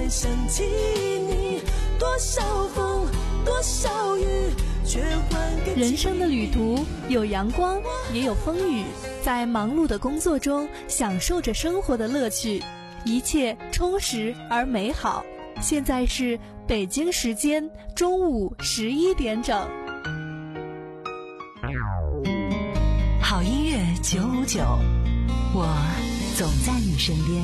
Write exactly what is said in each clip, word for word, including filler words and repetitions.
再想起你，多少风多少雨，却还给人生的旅途有阳光也有风雨，在忙碌的工作中享受着生活的乐趣，一切充实而美好。现在是北京时间中午十一点整。 好音乐九五九，我总在你身边。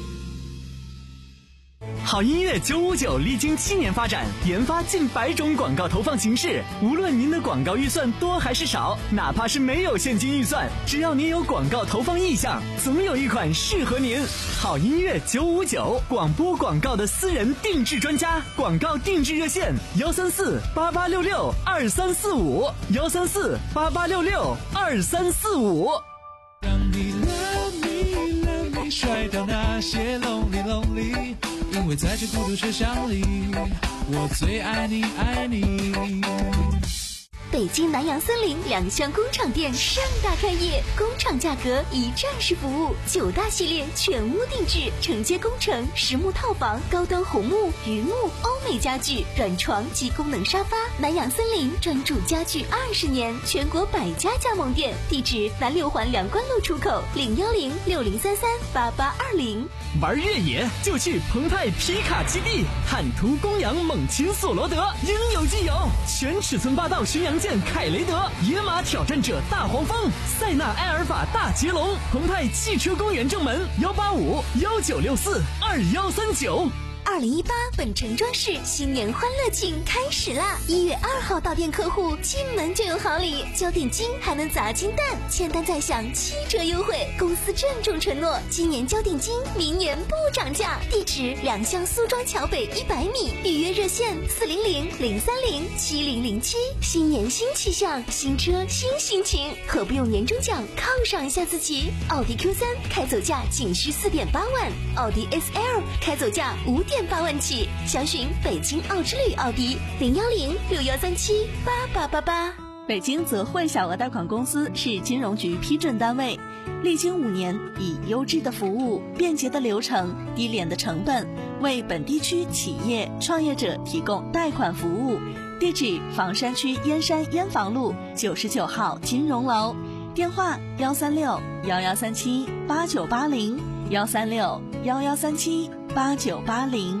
好音乐九五九历经七年发展，研发近百种广告投放形式。无论您的广告预算多还是少，哪怕是没有现金预算，只要您有广告投放意向，总有一款适合您。好音乐九五九，广播广告的私人定制专家，广告定制热线幺三四八八六六二三四五幺三四八八六六二三四五。 让你 love me love me， 甩掉那些 lonely lonely。因为在这孤独车厢里，我最爱你爱你。 北京南洋森林两厢工厂店盛大开业，工厂价格一站式服务，九大系列全屋定制，承接工程、实木套房、高端红木、榆木、欧美家具、软床及功能沙发。南洋森林专注家具二十年，全国百家加盟店，地址南六环梁关路出口零幺零六零三三八八二零。 玩越野就去澎湃皮卡基地，坦途公羊猛禽索罗德，应有尽有。全尺寸霸道巡洋舰凯雷德，野马挑战者大黄蜂，塞纳埃尔法大捷龙，澎湃汽车公园正门幺八五幺九六四二幺三九。 二零一八本城装饰新年欢乐庆开始啦！一月二号到店客户进门就有好礼，交定金还能砸金蛋，签单再享七折优惠。公司郑重承诺，今年交定金，明年不涨价。地址两巷苏庄桥北一百米，预约热线四零零零三零七零零七。新年新气象，新车新心情，何不用年终奖犒赏一下自己？奥迪 Q 三 开走价仅需四点八万，奥迪 S L 开走价五点八万起，详询北京奥之旅奥迪零幺零六幺三七八八八八。 北京泽汇小额贷款公司是金融局批准单位，历经五年，以优质的服务、便捷的流程、低廉的成本，为本地区企业创业者提供贷款服务。地址：房山区燕山燕房路九十九号金融楼，电话：幺三六幺幺三七八九八零幺三六幺幺三七八九八零。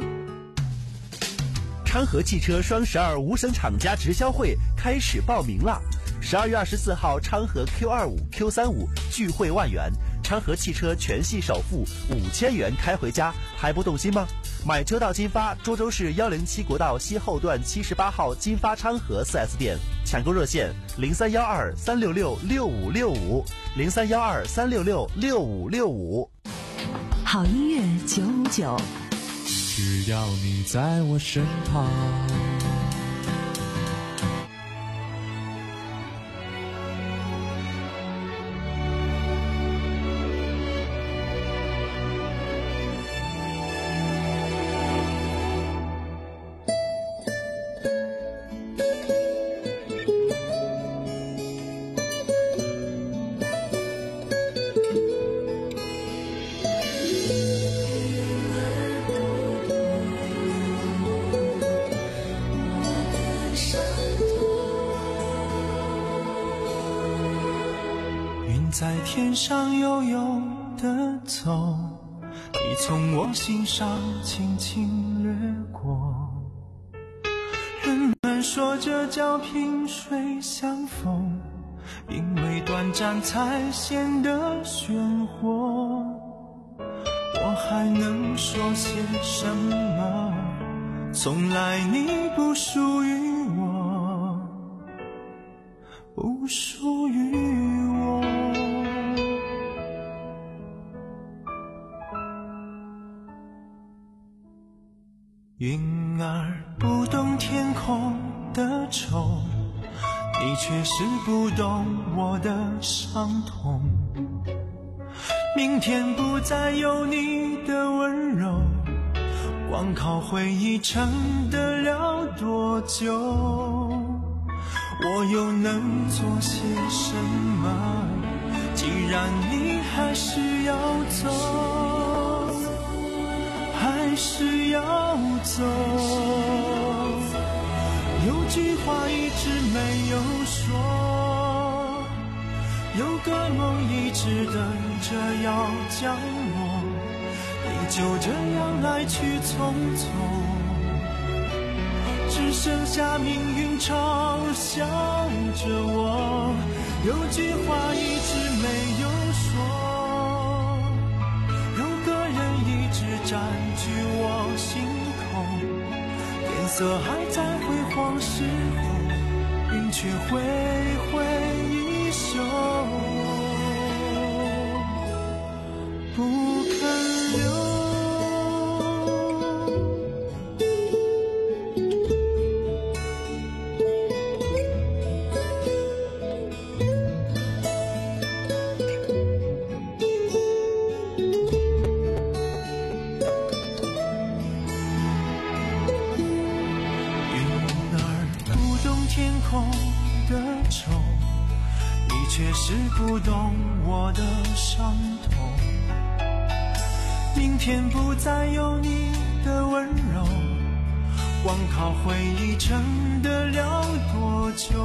昌河汽车双十二无省厂家直销会开始报名了，十二月二十四号昌河 Q 二五 Q 三五聚会万元，昌河汽车全系首付五千元开回家，还不动心吗？买车到金发，涿州市幺零七国道西后段七十八号金发昌河 四 S 店，抢购热线零三幺二三六六六五六五零三幺二三六六六五六五。 好音乐九五九， 只要你在我身旁。在天上悠悠地走，你从我心上轻轻掠过。人们说这叫萍水相逢，因为短暂才显得鲜活。我还能说些什么？从来你不属于我，不属于我。云儿不懂天空的愁，你却是不懂我的伤痛。明天不再有你的温柔，光靠回忆撑得了多久？我又能做些什么？既然你还是要走，还还是要走？有句话一直没有说，有个梦一直等着要降落，你就这样来去匆匆，只剩下命运嘲笑着我。有句话一直没有说，有个人一直占据我心口，天色还在辉煌时候，云却挥挥衣袖，不肯留。天空的愁，你却是不懂我的伤痛。明天不再有你的温柔，光靠回忆撑得了多久？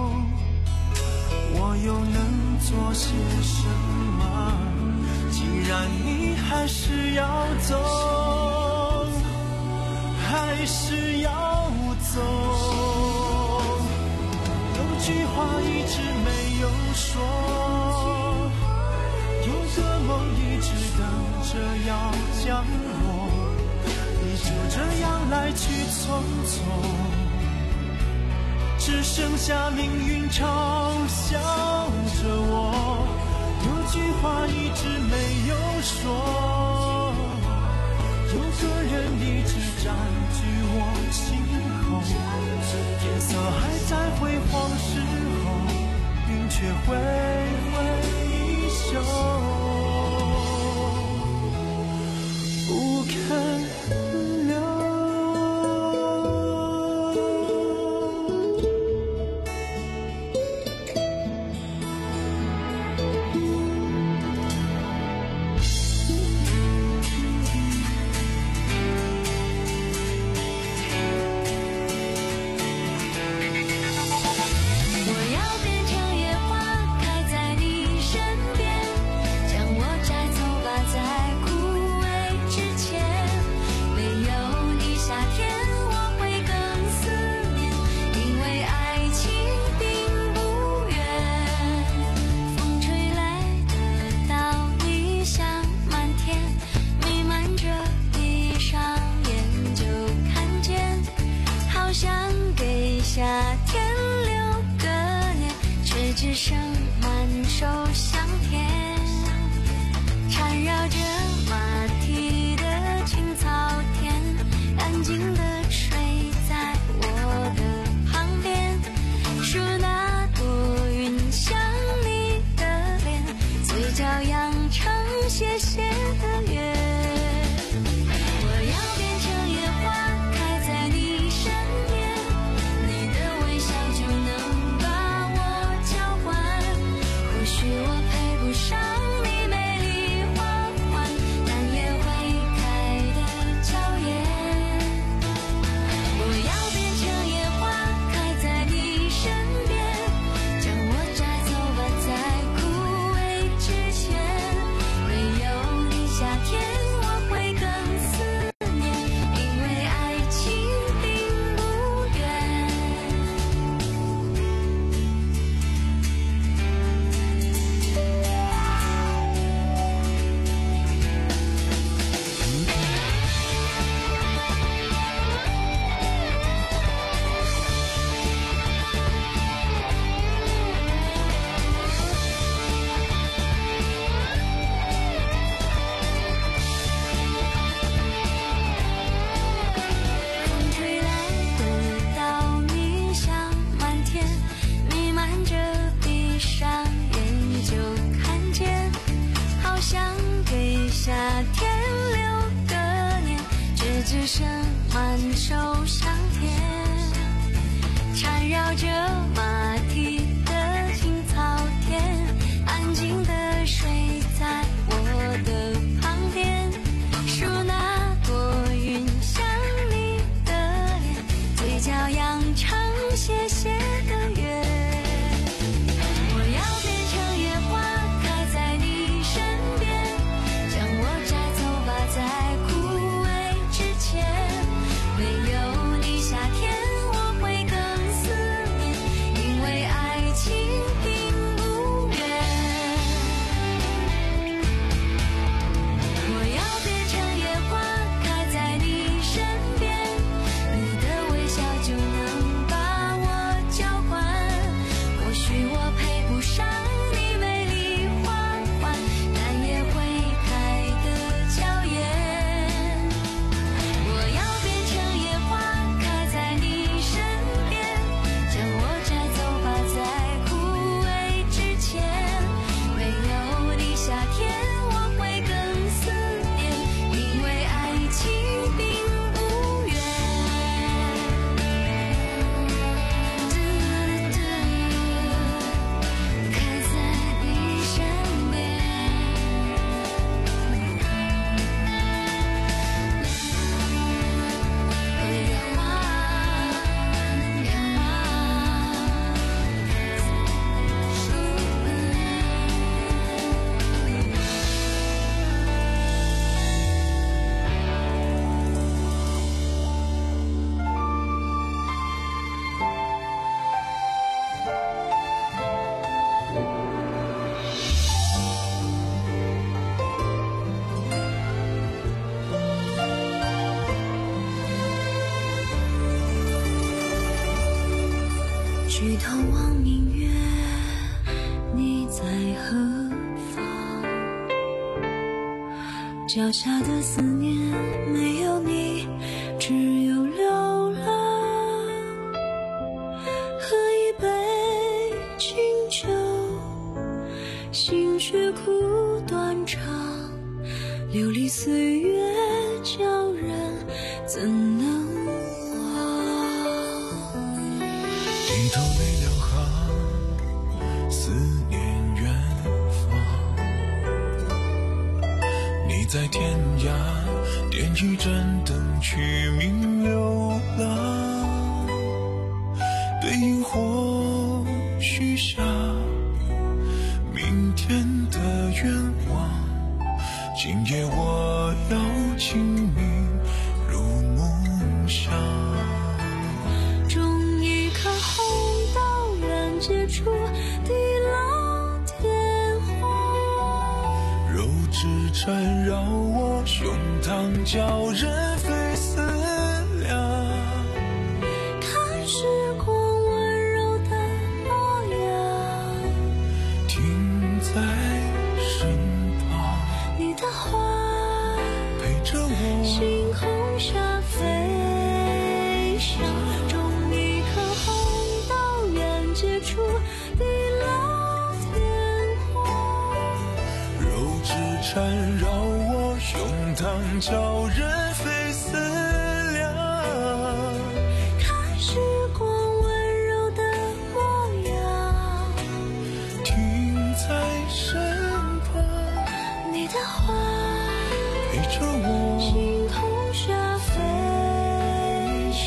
我又能做些什么？既然你还是要走，还是要走。有句话一直没有说，有个梦一直等着要降落，你就这样来去匆匆，只剩下命运嘲笑着我。有句话一直没有说，有个人一直占据我心口，天色还在辉煌时候，云却挥挥衣袖，不肯留。 夏天留个念，却只剩满手香甜，缠绕着马蹄的青草田，安静地睡在我的旁边，数那朵云像你的脸，嘴角扬成斜斜的月。夏天留个念，却只剩满手香甜，缠绕着马蹄的青草田，安静地睡在我的旁边，数那朵云举头望明月，你在何方？脚下的思念没有你，只有流浪。喝一杯清酒，心却苦断肠。流离岁月叫人怎能忘？ 低头泪两行，思念远方。你在天涯点一盏灯，取名流浪。对萤火许下明天的愿望。今夜我要亲你入梦乡。 终一看红到远接触地老天荒。 肉质缠绕我胸膛，叫人非思量。 看时光温柔的模样， 停在身旁， 你的话陪着我星空下飞翔。终一刻红到远接触地老天荒。 肉质缠绕我胸膛，叫人非思量。 看时光温柔的模样， 停在身旁， 你的话陪着我星空下飞翔。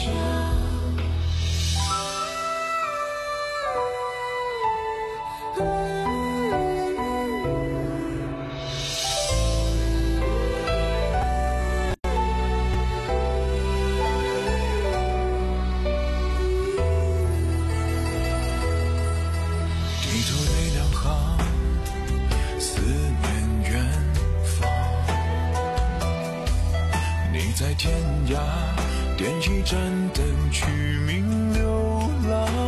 低头泪两行，思念远方。你在天涯点一盏灯，取名流浪。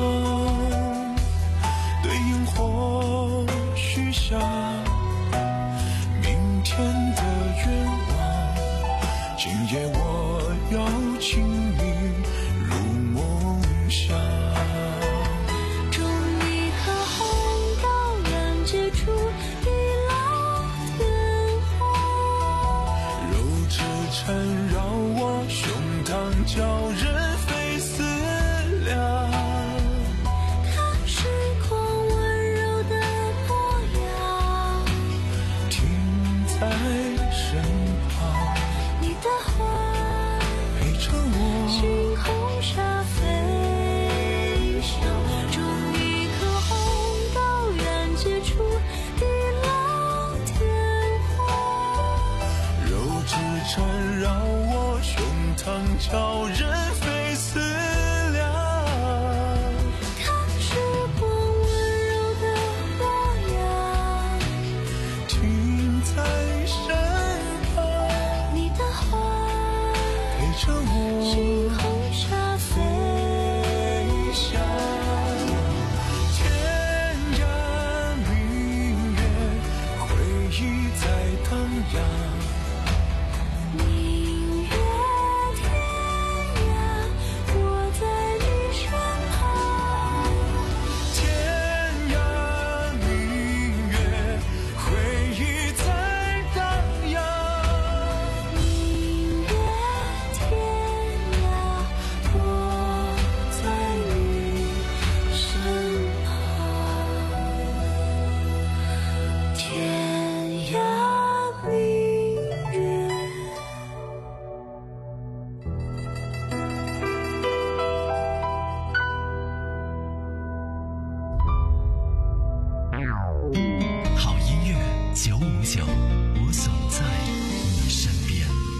对萤火许下明天的愿望。今夜我要亲你入梦乡。 终一刻红到远接触地老天荒。 肉质缠绕我胸膛，叫人非思量。 看时光温柔的模样， 停在身旁， 你的话陪着我星空下飞翔。终一刻红到远接触地老天荒。 肉质缠绕我胸膛，叫人非思量。 看时光温柔的模样， 停在身旁， 你的话陪着我星空下飞翔。 天涯明月，回忆在荡漾。 明月天涯，我在你身旁。 天涯明月，回忆在荡漾。 明月天涯，我在你身旁。天涯明月。 好音乐九五九，我总在你身边。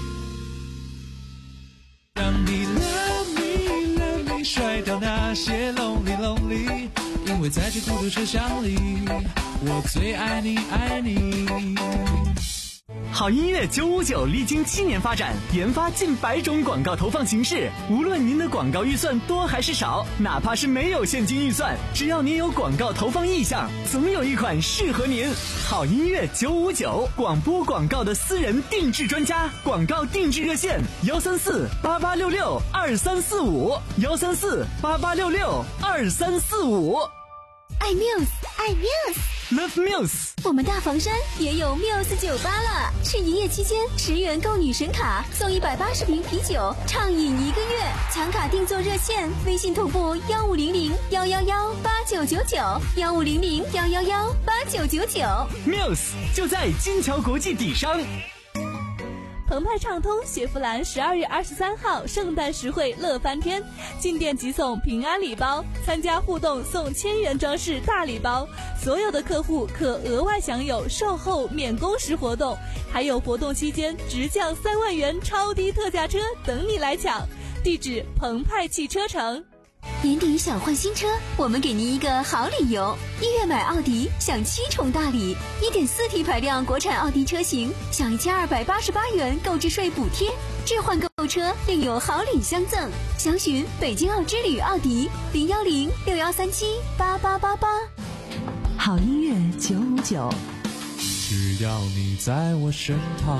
让你 love me love me 甩掉那些 lonely lonely， 因为在这孤独车厢里，我最爱你爱你。 好音乐九五九历经七年发展，研发近百种广告投放形式。无论您的广告预算多还是少，哪怕是没有现金预算，只要您有广告投放意向，总有一款适合您。好音乐九五九，广播广告的私人定制专家，广告定制热线：幺三四八八六六二三四五，幺三四八八六六二三四五。 爱 Muse， 爱 Muse，Love Muse。 我们大房山也有 Muse 酒吧了，是营业期间十元购女神卡送一百八十瓶啤酒，畅饮一个月。抢卡订座热线：微信同步幺五零零幺幺幺八九九九，幺五零零幺幺幺八九九九。 Muse 就在金桥国际底商。 澎湃畅通雪佛兰十二月二十三号圣诞实惠乐翻天，进店即送平安礼包，参加互动送千元装饰大礼包，所有的客户可额外享有售后免工时活动，还有活动期间直降三万元超低特价车等你来抢。地址：澎湃汽车城。 年底想换新车，我们给您一个好理由。一月买奥迪享七重大礼， 一点四 T 排量国产奥迪车型享一千二百八十八元购置税补贴，置换购车另有好礼相赠。详询北京奥之旅奥迪零幺零六幺三七八八八八。 好音乐九五九， 只要你在我身旁。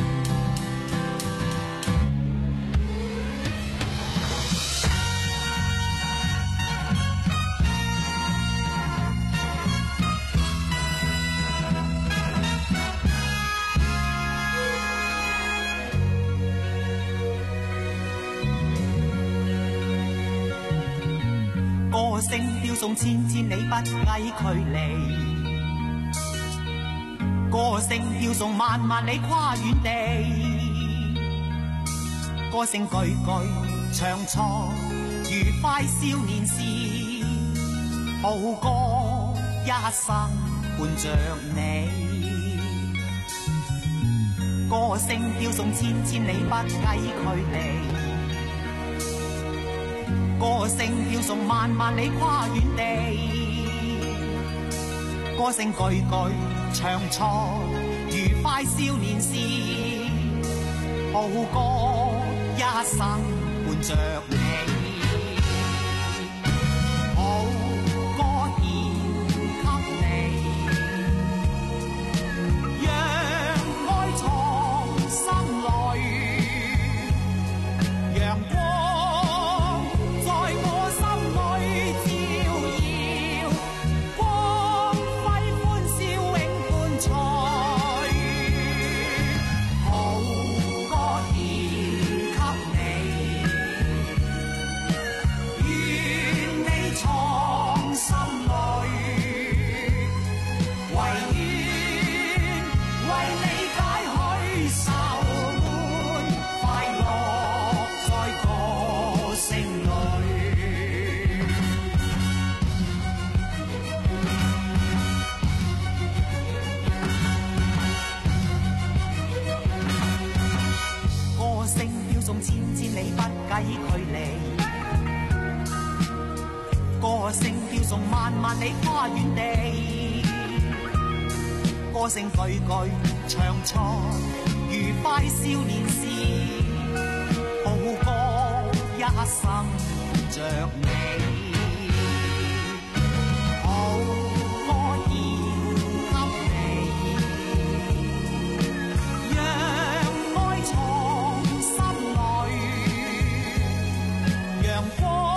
歌聲飄送千千里不計距離，歌聲飄送萬萬里跨遠地，歌聲句句唱錯愉快少年時，好歌一生伴着你，歌聲飄送千千里不計距離，歌聲飄送萬萬里跨遠地，歌聲句句唱錯愉快少年時，好歌一生伴着你，好歌獻給你，讓愛藏心裏，陽光歌聲飄送萬萬里跨遠地，歌聲句句唱錯愉快少年時，好歌一生着你，好歌獻給你，讓愛藏心裏，陽光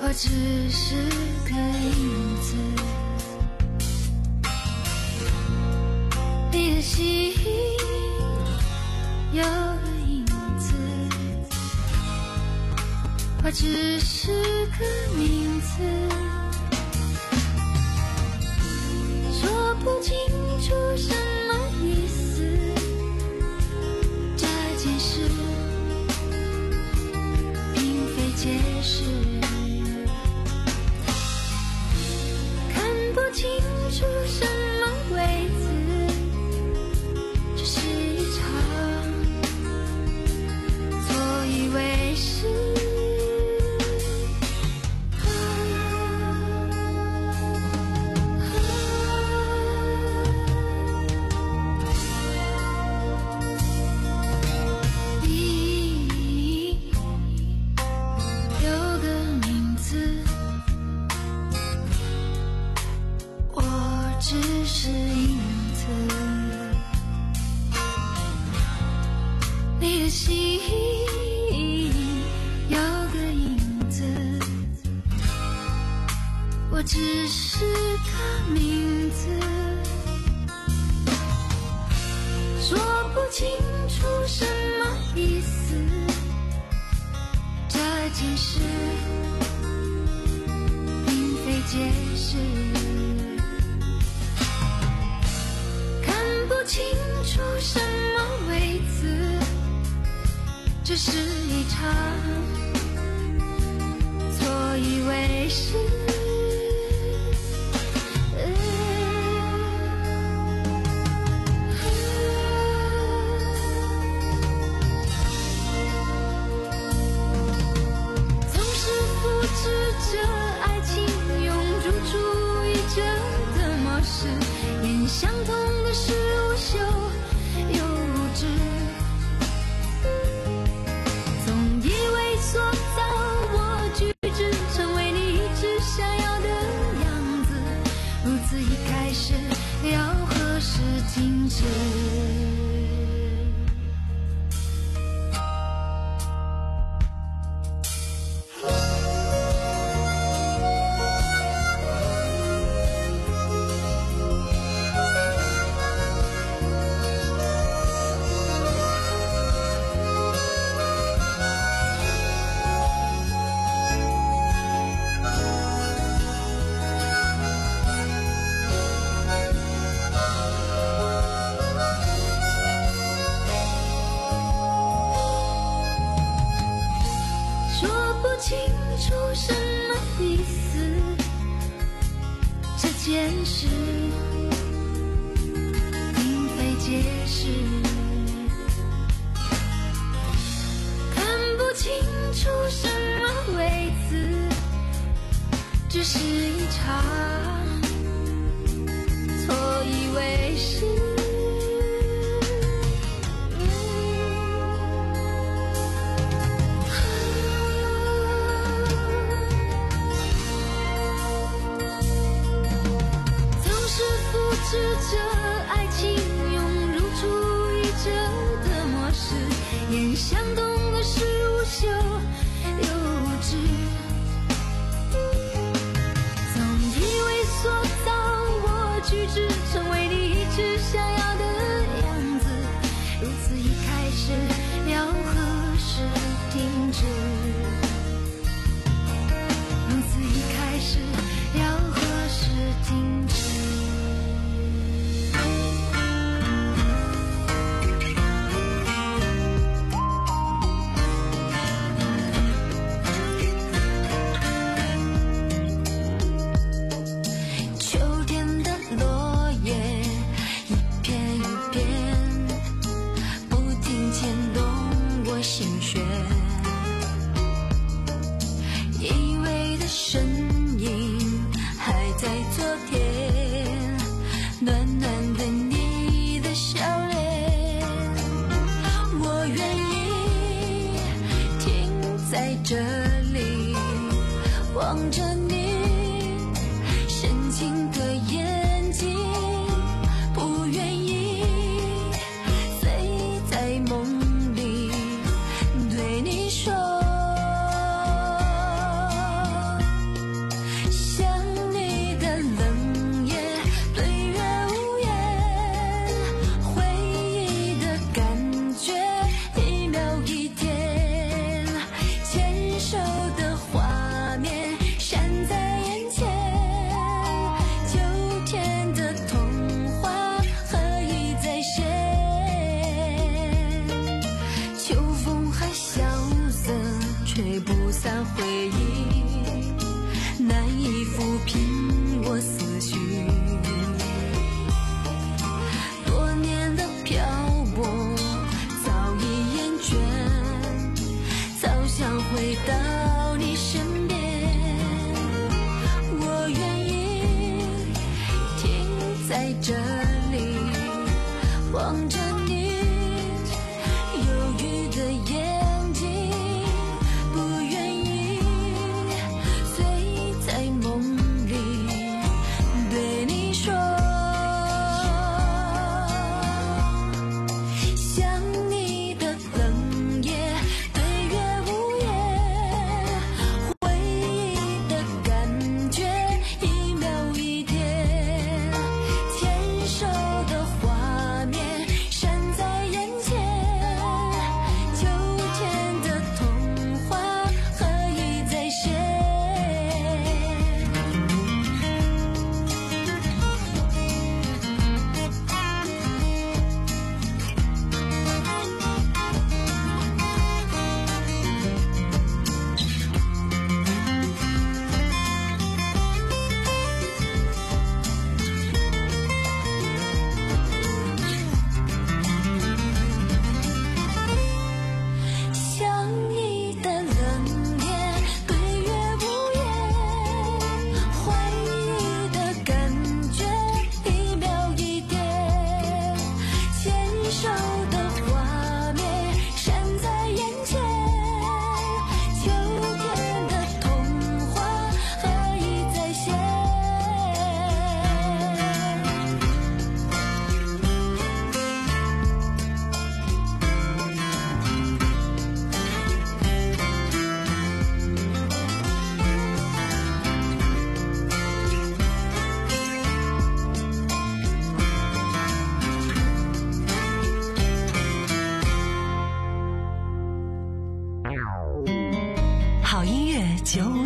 我只是个影子，你的心有个影子，我只是个名字，说不清楚什么意思，这件事并非解释，看不清楚什么位置，只是一场错以为是。我只是个名字，说不清楚什么意思，这件事并非解释，看不清楚什么位置，只是一场错以为是。相同的是无休又无知，总以为塑造我举止成为你一直想要的样子，如此一开始要何时停止？清楚什么意思，这件事并非解释，看不清楚什么位置，只是一场错以为是。试着爱情涌入主义者的模式，眼相同的是无休又无知，总以为塑造我举止成为你一直想要的样子，如此一开始要何时停止？如此一开始要何时停止？这里望着你深情的眼睛，不愿意飞在梦里对你说，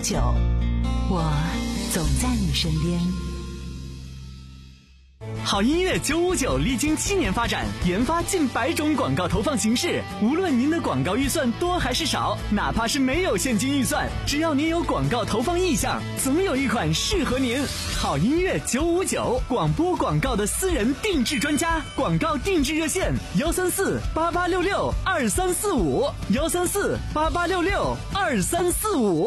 九，我总在你身边。 好音乐九五九历经七年发展，研发近百种广告投放形式。无论您的广告预算多还是少，哪怕是没有现金预算，只要您有广告投放意向，总有一款适合您。好音乐九五九，广播广告的私人定制专家，广告定制热线：幺三四八八六六二三四五，幺三四八八六六二三四五。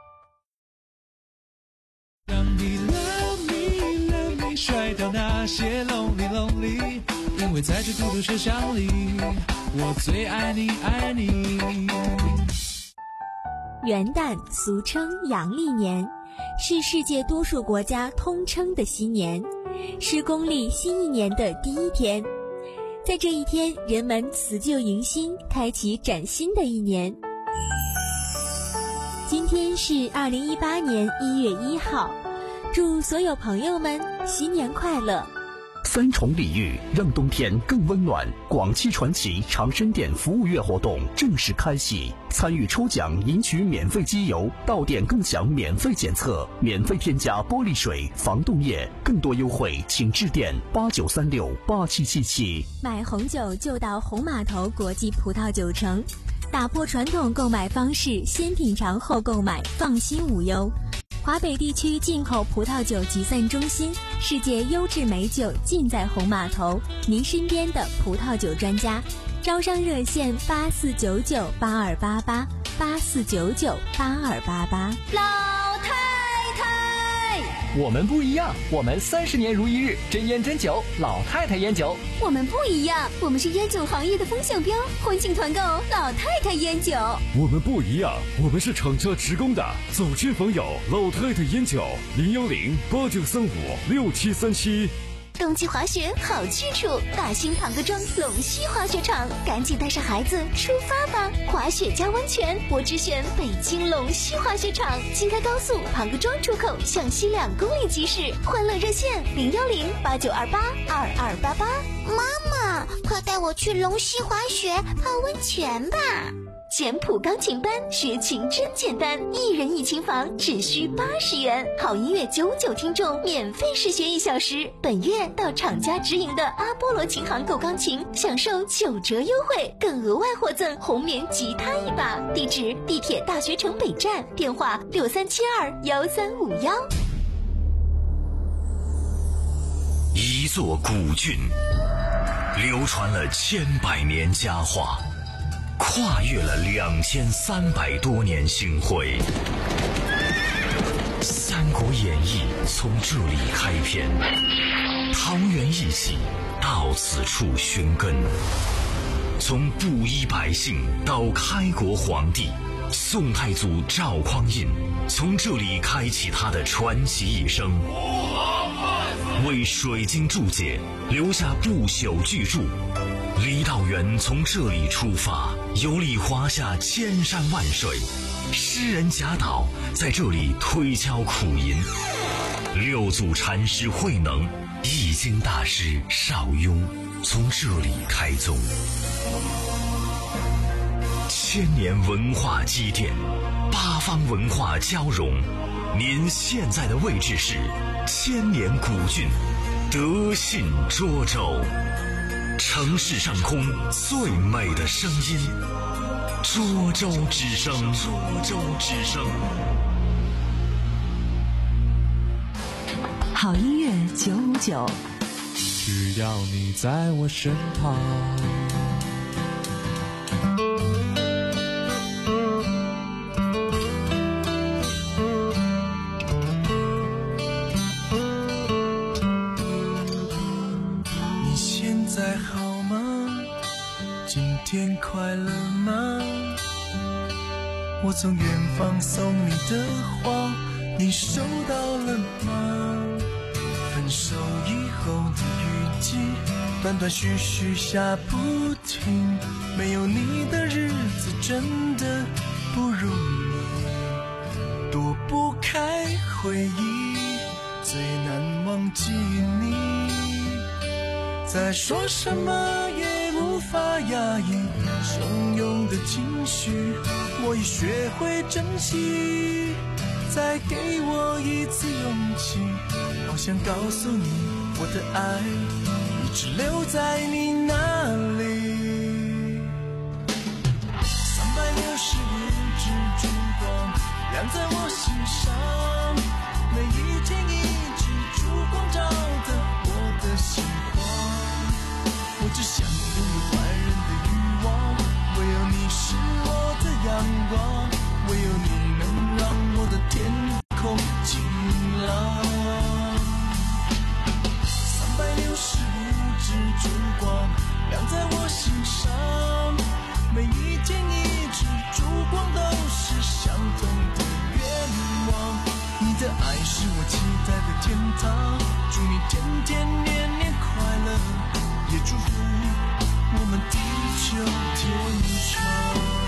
甩掉那些 lonely lonely， 因为在这孤独车厢里，我最爱你爱你。 元旦俗称阳历年，是世界多数国家通称的新年，是公历新一年的第一天。在这一天，人们辞旧迎新，开启崭新的一年。今天是二零一八年一月一号，祝所有朋友们新年快乐！ 三重礼遇让冬天更温暖。广汽传祺长生店服务月活动正式开启，参与抽奖赢取免费机油，到店更享免费检测，免费添加玻璃水、防冻液。更多优惠请致电八九三六八七七七。 买红酒就到红码头国际葡萄酒城，打破传统购买方式，先品尝后购买，放心无忧。华北地区进口葡萄酒集散中心，世界优质美酒尽在红码头，您身边的葡萄酒专家。招商热线八四九九八二八八八四九九八二八八。 老太太， 我们不一样，我们三十年如一日，真烟真酒，老太太烟酒。 我们不一样，我们是烟酒行业的风向标，欢庆团购老太太烟酒。 我们不一样，我们是厂家职工的，走亲访友，老太太烟酒，零幺零八九三五六七三七。 冬季滑雪好去处，大兴庞各庄龙溪滑雪场，赶紧带上孩子出发吧！滑雪加温泉，我只选北京龙溪滑雪场。京开高速庞各庄出口向西两公里即驶，欢乐热线零幺零八九二八二二八八。 妈妈，快带我去龙溪滑雪泡温泉吧！ 简谱钢琴班，学琴真简单，一人一琴房只需八十元。好音乐九五九听众免费试学一小时，本月到厂家直营的阿波罗琴行购钢琴，享受九折优惠，更额外获赠红棉吉他一把。地址：地铁大学城北站，电话六三七二幺三五幺。 一座古郡，流传了千百年佳话，跨越了两千三百多年星辉。《三国演义》从这里开篇，桃园一喜到此处寻根。从布衣百姓到开国皇帝，宋太祖赵匡胤从这里开启他的传奇一生，为水晶注解留下不朽巨著。李道元从这里出发，游历华夏千山万水，诗人贾岛在这里推敲苦吟，六祖禅师慧能、易经大师邵雍从这里开宗。千年文化积淀，八方文化交融，您现在的位置是千年古郡德信涿州。城市上空最美的声音，涿州之声。涿州之声。 好音乐九五九， 只要你在我身旁。 你现在好吗？今天快乐吗？我从远方送你的花，你收到了吗？分手以后的雨季，断断续续下不停，没有你的日子真的不如意，躲不开回忆，最难忘记你，再说什么也无法压抑汹涌的情绪，我已学会珍惜再给我一次勇气，好想告诉你我的爱一直留在你那里。三百六十五支烛光亮在我心上，每一天一支烛光照得我的心慌。我只想拥有万人的欲望，唯有你是我的阳光，唯有你能让我的天空晴朗。三百六十五支烛光亮在我心上，每一天一支烛光都是相同的愿望。你的爱是我期待的天堂，祝你天天年年快乐，也祝福我们地久天长。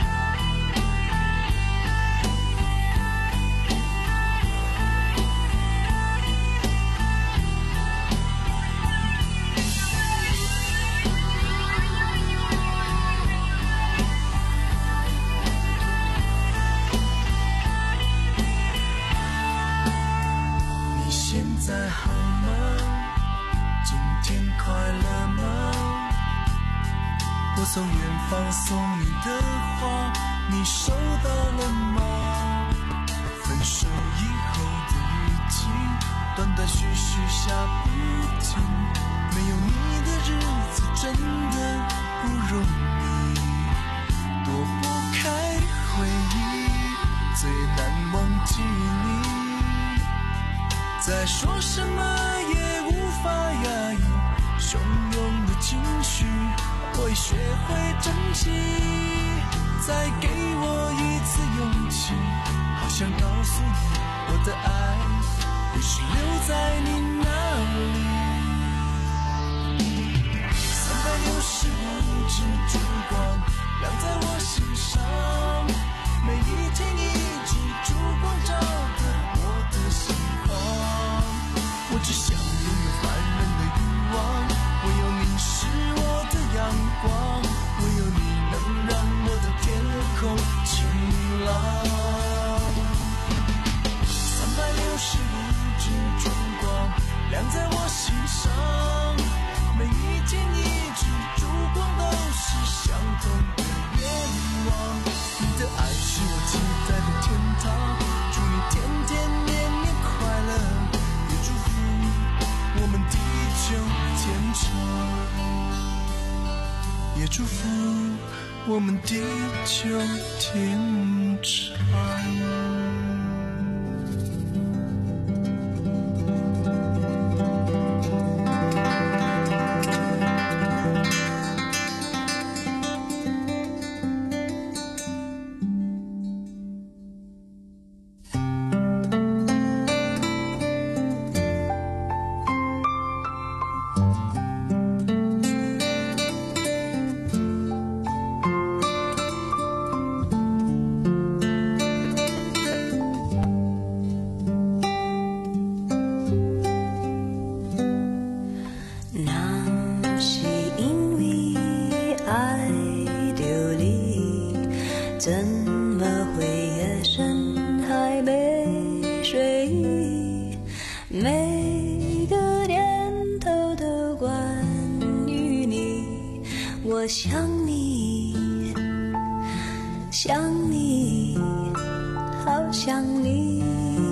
现在好吗？今天快乐吗？我从远方送你的花，你收到了吗？分手以后的日记，断断续续下不停，没有你的日子真的不容易，躲不开回忆，最难忘记你。再说什么也无法压抑汹涌的情绪，我已学会珍惜。再给我一次勇气，好想告诉你我的爱一直留在你那里。三百六十五支烛光亮在我心上，每一天一支烛光照得我的心慌。我只想拥有凡人的欲望，唯有你是我的阳光，唯有你能让我的天空晴朗。三百六十五支烛光亮在我心上，每一天一支烛光都是相同的愿望。你的爱是我期待的天堂，祝你天天年年快乐，也祝福我们地久天长，也祝福我们地久天长。 怎么会夜深还没睡意？每个念头都关于你，我想你，想你，好想你。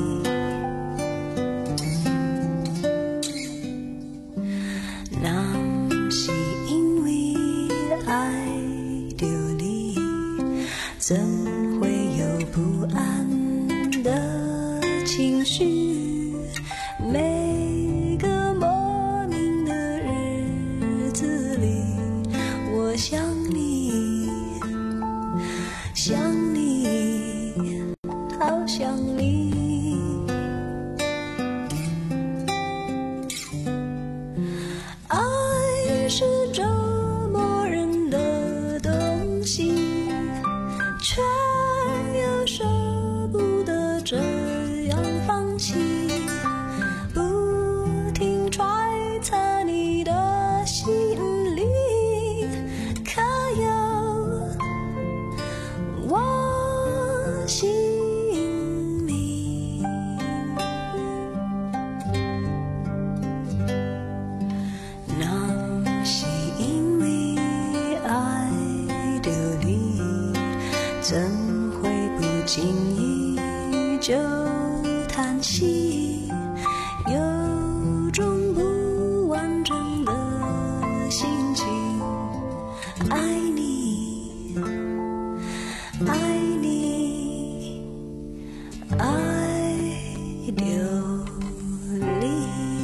那是因为爱丢你，怎会有不安的情绪？每个莫名的日子里，我想你，想你，好想你。爱是折磨人的东西，却又舍不得这样放弃，不停揣测你的心里，可有我心里？ 叹息，有种不完整的心情。爱你，爱你，爱流离。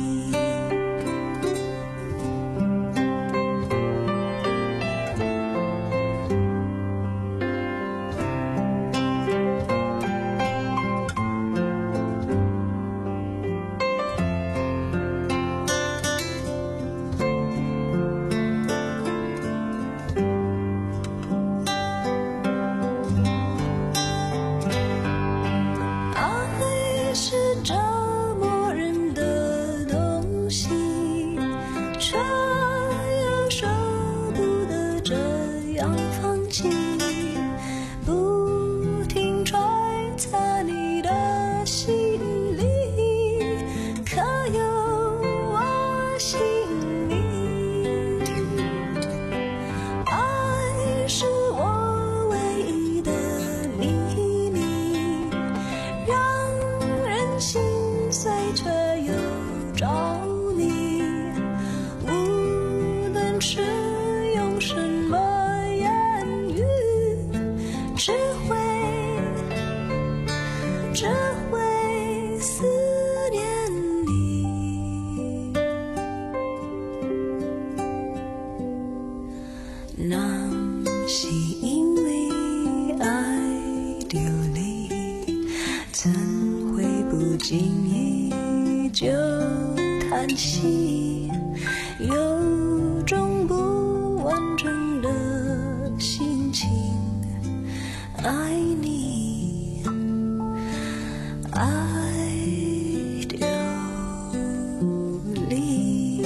就叹息，有种不完整的心情。爱你，爱流离。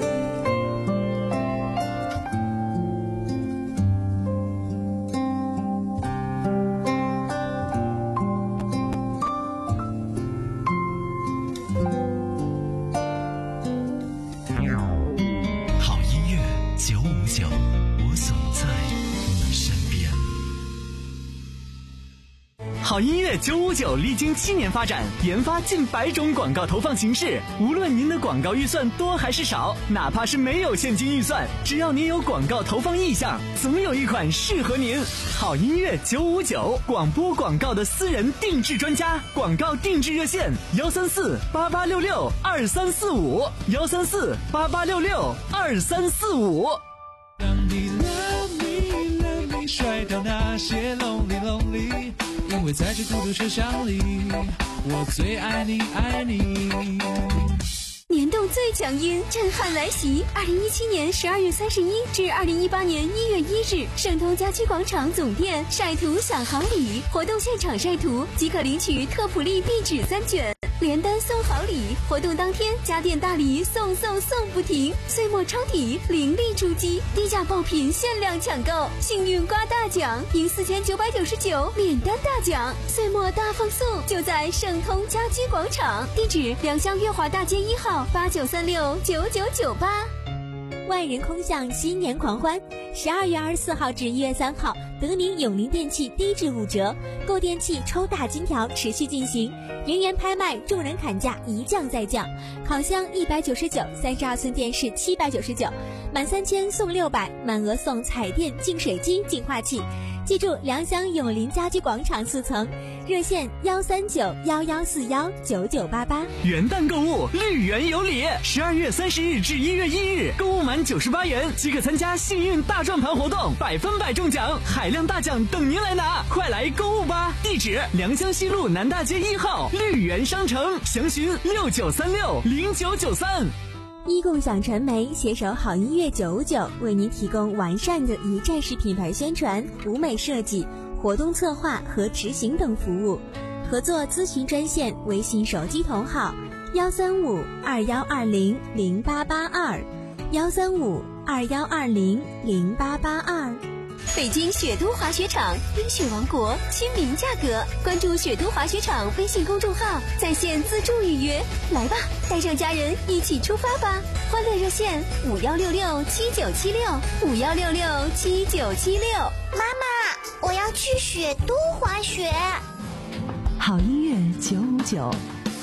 好音乐九五九历经七年发展，研发近百种广告投放形式。无论您的广告预算多还是少，哪怕是没有现金预算，只要您有广告投放意向，总有一款适合您。好音乐九五九，广播广告的私人定制专家，广告定制热线：幺三四八八六六二三四五，幺三四八八六六二三四五。 让你 love me love me， 甩掉那些 lonely lonely。因为在这孤独车厢里，我最爱你爱你。 年度最强音震撼来袭！二零一七年十二月三十一至二零一八年一月一日，盛通家居广场总店晒图享好礼，活动现场晒图即可领取特普利壁纸三卷，连单送好礼。活动当天家电大礼送送送不停，岁末抄底零利出击，低价爆品限量抢购，幸运刮大奖，赢四千九百九十九免单大奖，岁末大放送就在盛通家居广场，地址良乡月华大街一号八九三六九九九八。万人空巷新年狂欢，十二月二十四号至一月三号，德宁永林电器低至五折，购电器抽大金条持续进行，人员拍卖，众人砍价一降再降。烤箱一百九十九，三十二寸电视七百九十九，满三千送六百，满额送彩电、净水机、净化器。记住，良乡永林家居广场四层，热线幺三九幺幺四幺九九八八。 元旦购物绿园有礼，十二月三十日至一月一日，购物满九十八元即可参加幸运大转盘活动，百分百中奖，海量大奖等您来拿，快来购物吧！地址良乡西路南大街一号绿园商城，详询六九三六零九九三。 一共享传媒携手好音乐九五九，为您提供完善的一站式品牌宣传、舞美设计、活动策划和执行等服务。合作咨询专线：微信手机同号幺三五二幺二零零八八二，幺三五二幺二零零八八二。北京雪都滑雪场，冰雪王国，亲民价格。关注雪都滑雪场微信公众号，在线自助预约。来吧，带上家人一起出发吧！欢乐热线五幺六六七九七六五幺六六七九七六。 妈妈，我要去雪都滑雪。 好音乐九五九，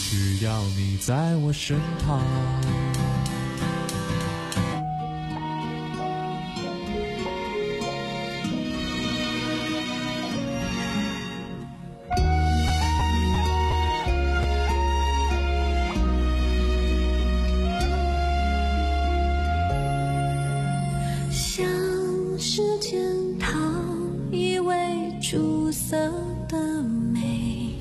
只要你在我身旁。 像是检讨一位出色的美，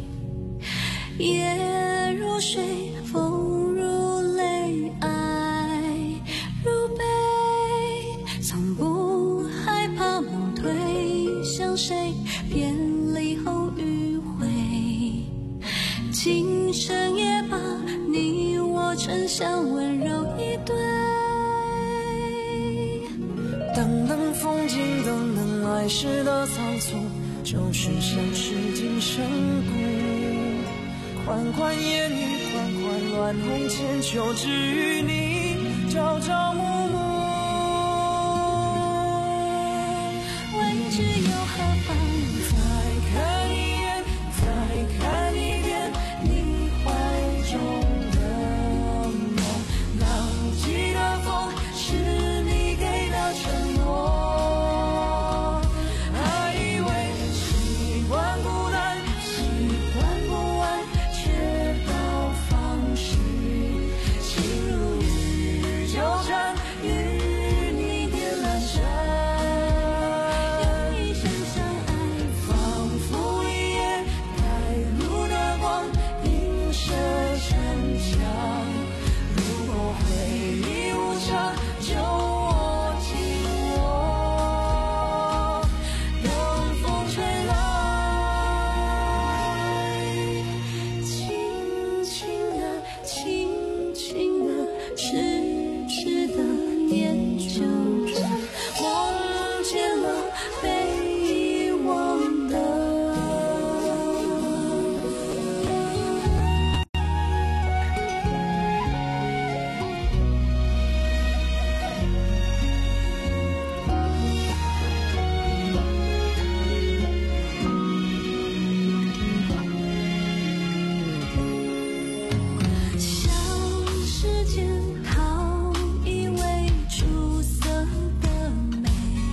夜如水，风如泪，爱如杯，从不害怕后退，向谁偏离后迂回，今生也把你我沉香温柔一对。 等等风景，等等来时的仓促，就是像是今生故。款款烟雨，款款乱红千秋，只与你朝朝暮暮。 未知又何妨？ 再看一眼，再看一遍，你怀中的梦。浪迹的风，是你给的承诺。还以为习惯孤单，习惯不安，却到放肆，心如雨纠缠，与你点阑珊。 有一生相爱， 仿佛一夜带路的光，映射城墙。如果回忆无常，就握紧我，等风吹来，轻轻的，轻轻的，痴痴的研究着，梦见了被遗忘的。像是检讨一位出色的美，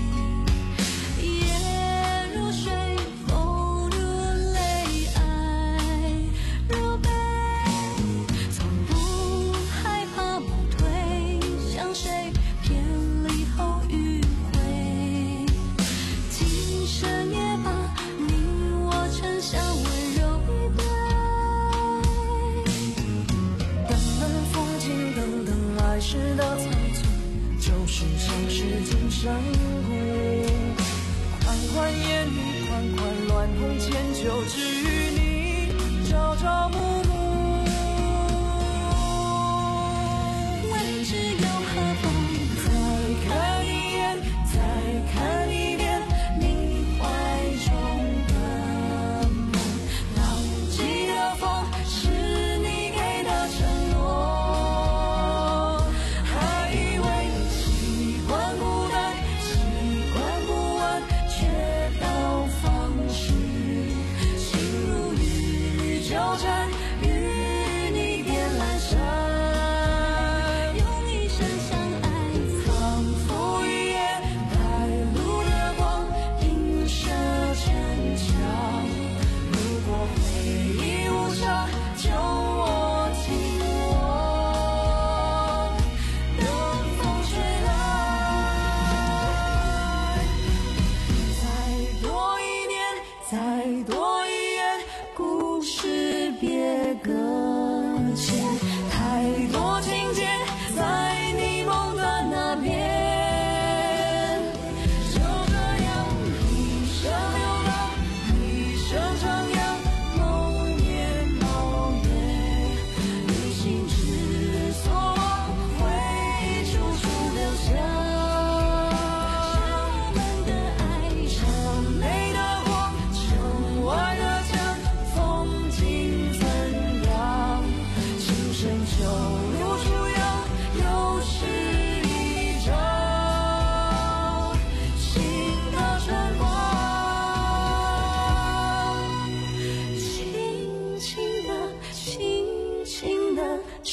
夜如水，风如泪，爱如杯，从不害怕后退，向谁偏离后迂回，今生也把你我沉香温柔一对。 等等风景，等等来时的仓促，就是像是今生故。款款烟雨，款款乱红千秋，只与你朝朝暮暮。 未知又何妨？ 再看一眼，再看一遍，你怀中的梦。浪迹的风，是你给的承诺。还以为习惯孤单，习惯不安，却到放肆，心如雨纠缠，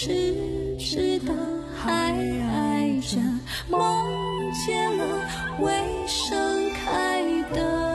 痴痴的还爱着，梦见了未盛开的。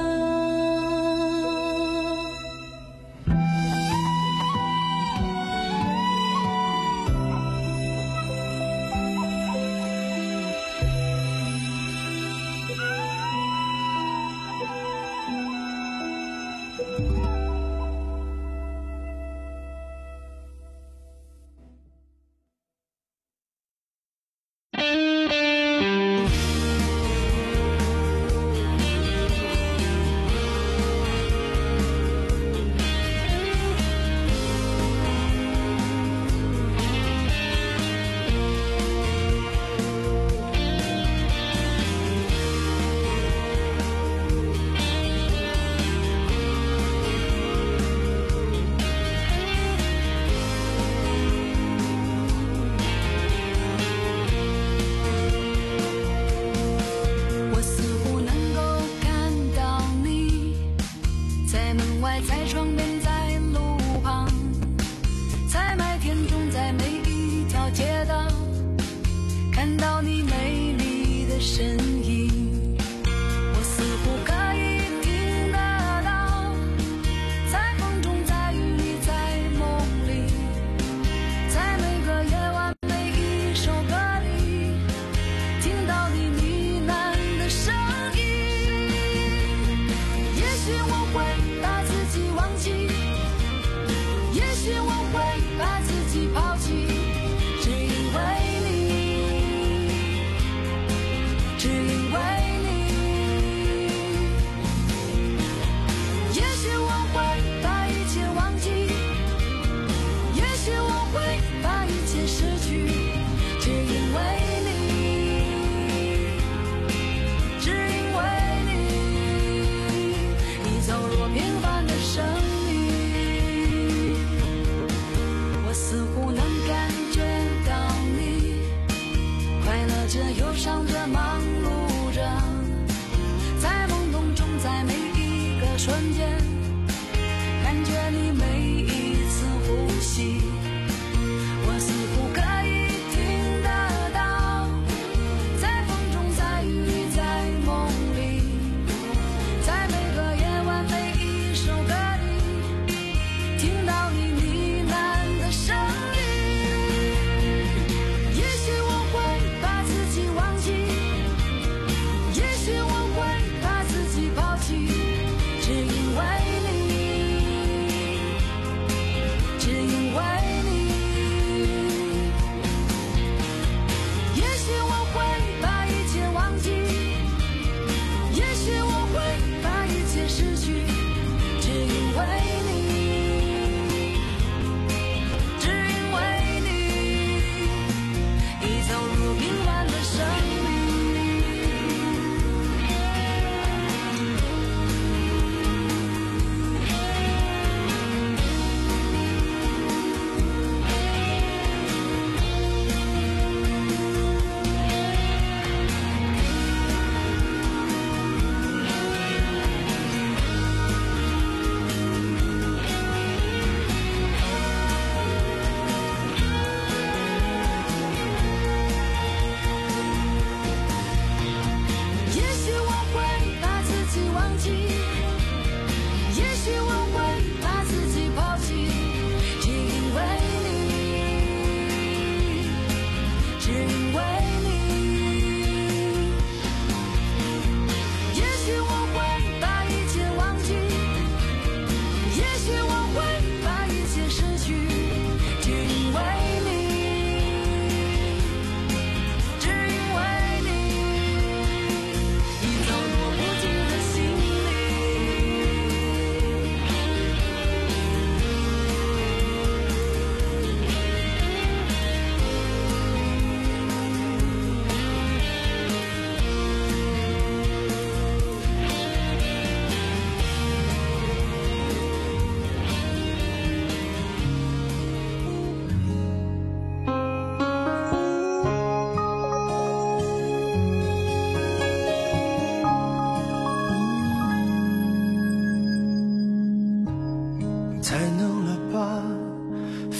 也许我会把自己忘记。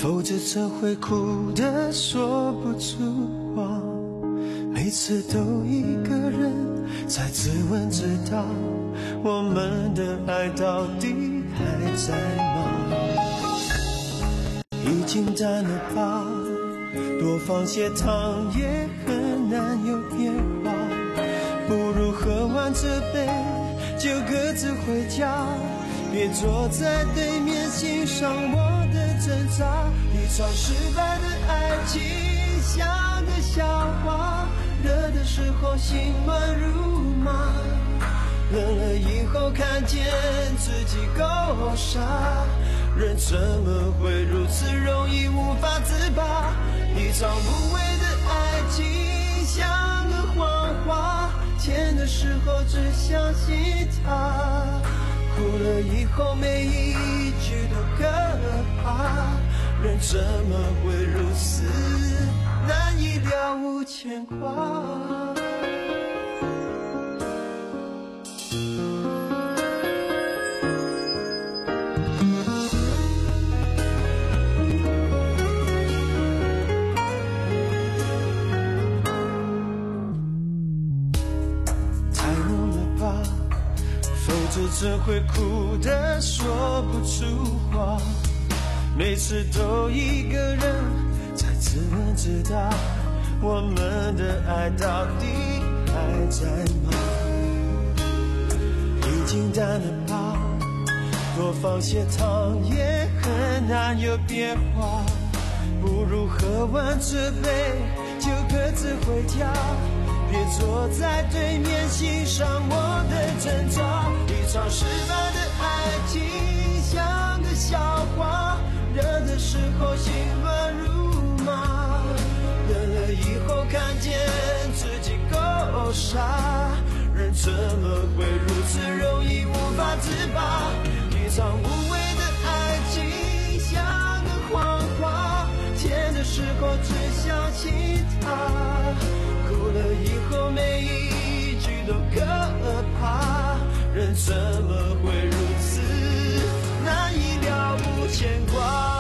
否则怎会哭得说不出话？每次都一个人在自问自答，我们的爱到底还在吗？已经淡了吧，多放些糖也很难有变化，不如喝完这杯就各自回家，别坐在对面欣赏我的挣扎。一场失败的爱情像个笑话，热的时候心乱如麻，冷了以后看见自己够傻，人怎么会如此容易无法自拔？一场无谓的爱情像个谎话，甜的时候只相信它，哭了以后每一句都可怕，人怎么会如此难以了无牵挂？怎会哭得说不出话？每次都一个人在自问自答，我们的爱到底还在吗？已经淡了吧，多放些糖也很难有变化，不如喝完这杯就各自回家，别坐在对面欣赏我的挣扎。一场失败的爱情像个笑话，热的时候心乱如麻，冷了以后看见自己够傻，人怎么会如此容易无法自拔？一场无谓的爱情像个谎话，甜的时候只相信它，哭了以后每一句都可怕，人怎么会如此难以了无牵挂？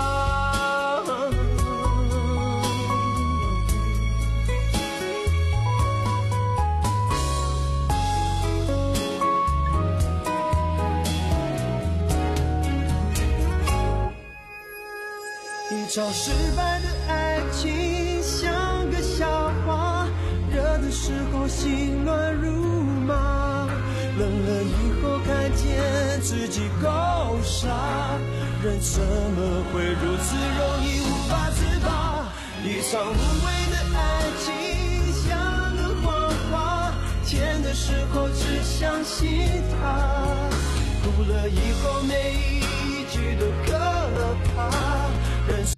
一场失败的爱情像个笑话，热的时候心乱如麻，冷了以后看见自己够傻，人怎么会如此容易无法自拔？一场无谓的爱情像个谎话，甜的时候只相信它，哭了以后每一句都可怕，人